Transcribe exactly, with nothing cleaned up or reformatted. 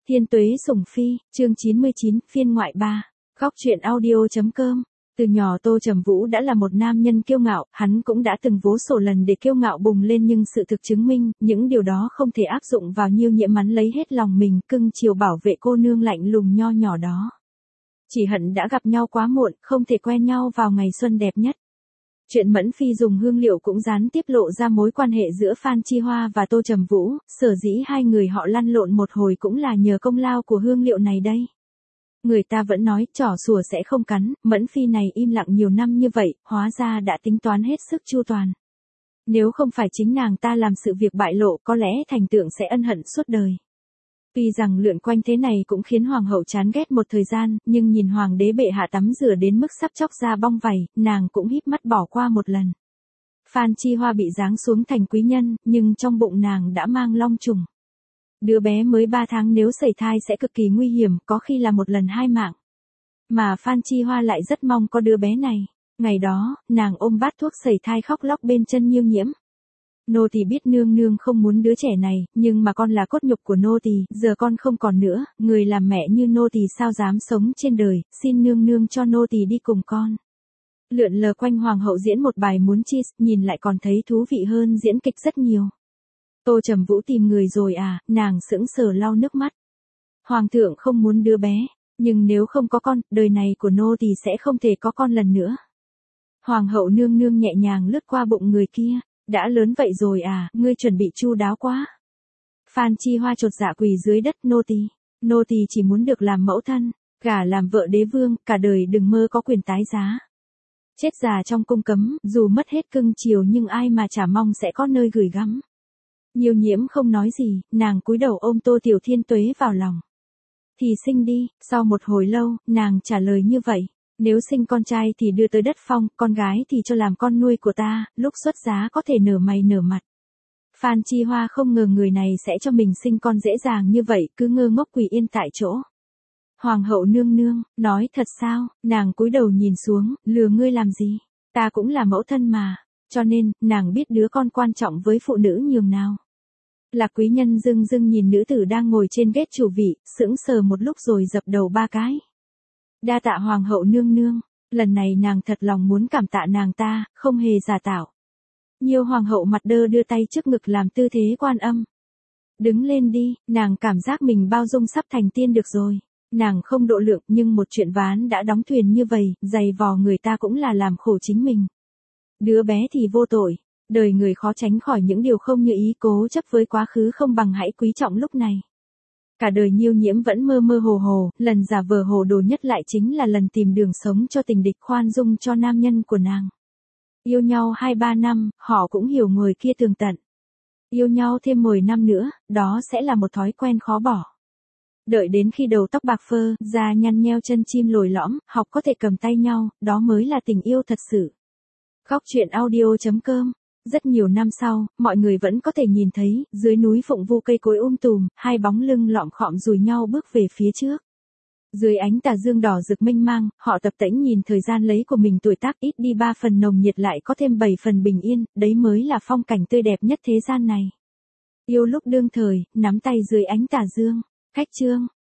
Thiên Tuế Sủng Phi, chương chín mươi chín, phiên ngoại ba. Góc truyện audio.com. Từ nhỏ Tô Trầm Vũ đã là một nam nhân kiêu ngạo, hắn cũng đã từng vô số lần để kiêu ngạo bùng lên, nhưng sự thực chứng minh, những điều đó không thể áp dụng vào Nhiêu Nhiễm. Hắn lấy hết lòng mình, cưng chiều bảo vệ cô nương lạnh lùng nho nhỏ đó. Chỉ hận đã gặp nhau quá muộn, không thể quen nhau vào ngày xuân đẹp nhất. Chuyện Mẫn Phi dùng hương liệu cũng gián tiếp lộ ra mối quan hệ giữa Phan Chi Hoa và Tô Trầm Vũ, sở dĩ hai người họ lăn lộn một hồi cũng là nhờ công lao của hương liệu này đây. Người ta vẫn nói trỏ sủa sẽ không cắn, Mẫn Phi này im lặng nhiều năm như vậy, hóa ra đã tính toán hết sức chu toàn. Nếu không phải chính nàng ta làm sự việc bại lộ, có lẽ thành tượng sẽ ân hận suốt đời. Tuy rằng lượn quanh thế này cũng khiến hoàng hậu chán ghét một thời gian, nhưng nhìn hoàng đế bệ hạ tắm rửa đến mức sắp chóc ra bong vảy, nàng cũng híp mắt bỏ qua một lần. Phan Chi Hoa bị giáng xuống thành quý nhân, nhưng trong bụng nàng đã mang long trùng. Đứa bé mới ba tháng nếu sẩy thai sẽ cực kỳ nguy hiểm, có khi là một lần hai mạng. Mà Phan Chi Hoa lại rất mong có đứa bé này. Ngày đó, nàng ôm bát thuốc sẩy thai khóc lóc bên chân Nhiêu Nhiễm. Nô tỳ biết nương nương không muốn đứa trẻ này, nhưng mà con là cốt nhục của nô tỳ, giờ con không còn nữa, người làm mẹ như nô tỳ sao dám sống trên đời, xin nương nương cho nô tỳ đi cùng con. Lượn lờ quanh hoàng hậu diễn một bài muốn chi, nhìn lại còn thấy thú vị hơn diễn kịch rất nhiều. Tô Trầm Vũ tìm người rồi à, nàng sững sờ lau nước mắt. Hoàng thượng không muốn đứa bé, nhưng nếu không có con, đời này của nô tỳ sẽ không thể có con lần nữa. Hoàng hậu nương nương nhẹ nhàng lướt qua bụng người kia. Đã lớn vậy rồi à, ngươi chuẩn bị chu đáo quá. Phan Chi Hoa chột dạ quỳ dưới đất, nô tỳ, nô tỳ chỉ muốn được làm mẫu thân, gả làm vợ đế vương, cả đời đừng mơ có quyền tái giá. Chết già trong cung cấm, dù mất hết cưng chiều nhưng ai mà chả mong sẽ có nơi gửi gắm. Nhiêu Nhiễm không nói gì, nàng cúi đầu ôm Tô Tiểu Thiên Tuế vào lòng. Thì sinh đi, sau một hồi lâu, nàng trả lời như vậy. Nếu sinh con trai thì đưa tới đất phong, con gái thì cho làm con nuôi của ta, lúc xuất giá có thể nở mày nở mặt. Phan Chi Hoa không ngờ người này sẽ cho mình sinh con dễ dàng như vậy, cứ ngơ ngốc quỳ yên tại chỗ. Hoàng hậu nương nương, nói thật sao, nàng cúi đầu nhìn xuống, lừa ngươi làm gì, ta cũng là mẫu thân mà, cho nên, nàng biết đứa con quan trọng với phụ nữ nhường nào. Lạc quý nhân dưng dưng nhìn nữ tử đang ngồi trên ghế chủ vị, sững sờ một lúc rồi dập đầu ba cái. Đa tạ hoàng hậu nương nương, lần này nàng thật lòng muốn cảm tạ nàng ta, không hề giả tạo. Nhiêu hoàng hậu mặt đơ đưa tay trước ngực làm tư thế quan âm. Đứng lên đi, nàng cảm giác mình bao dung sắp thành tiên được rồi. Nàng không độ lượng nhưng một chuyện ván đã đóng thuyền như vậy, giày vò người ta cũng là làm khổ chính mình. Đứa bé thì vô tội, đời người khó tránh khỏi những điều không như ý, cố chấp với quá khứ không bằng hãy quý trọng lúc này. Cả đời Nhiêu Nhiễm vẫn mơ mơ hồ hồ, lần giả vờ hồ đồ nhất lại chính là lần tìm đường sống cho tình địch, khoan dung cho nam nhân của nàng. Yêu nhau hai ba năm, họ cũng hiểu người kia tường tận. Yêu nhau thêm mười năm nữa, đó sẽ là một thói quen khó bỏ. Đợi đến khi đầu tóc bạc phơ, da nhăn nheo chân chim lồi lõm, học có thể cầm tay nhau, đó mới là tình yêu thật sự. Góc truyện audio.com. Rất nhiều năm sau, mọi người vẫn có thể nhìn thấy, dưới núi Phụng Vu cây cối um tùm, hai bóng lưng lọm khọm dùi nhau bước về phía trước. Dưới ánh tà dương đỏ rực mênh mang, họ tập tễnh nhìn thời gian lấy của mình, tuổi tác ít đi ba phần nồng nhiệt lại có thêm bảy phần bình yên, đấy mới là phong cảnh tươi đẹp nhất thế gian này. Yêu lúc đương thời, nắm tay dưới ánh tà dương. Khách chương.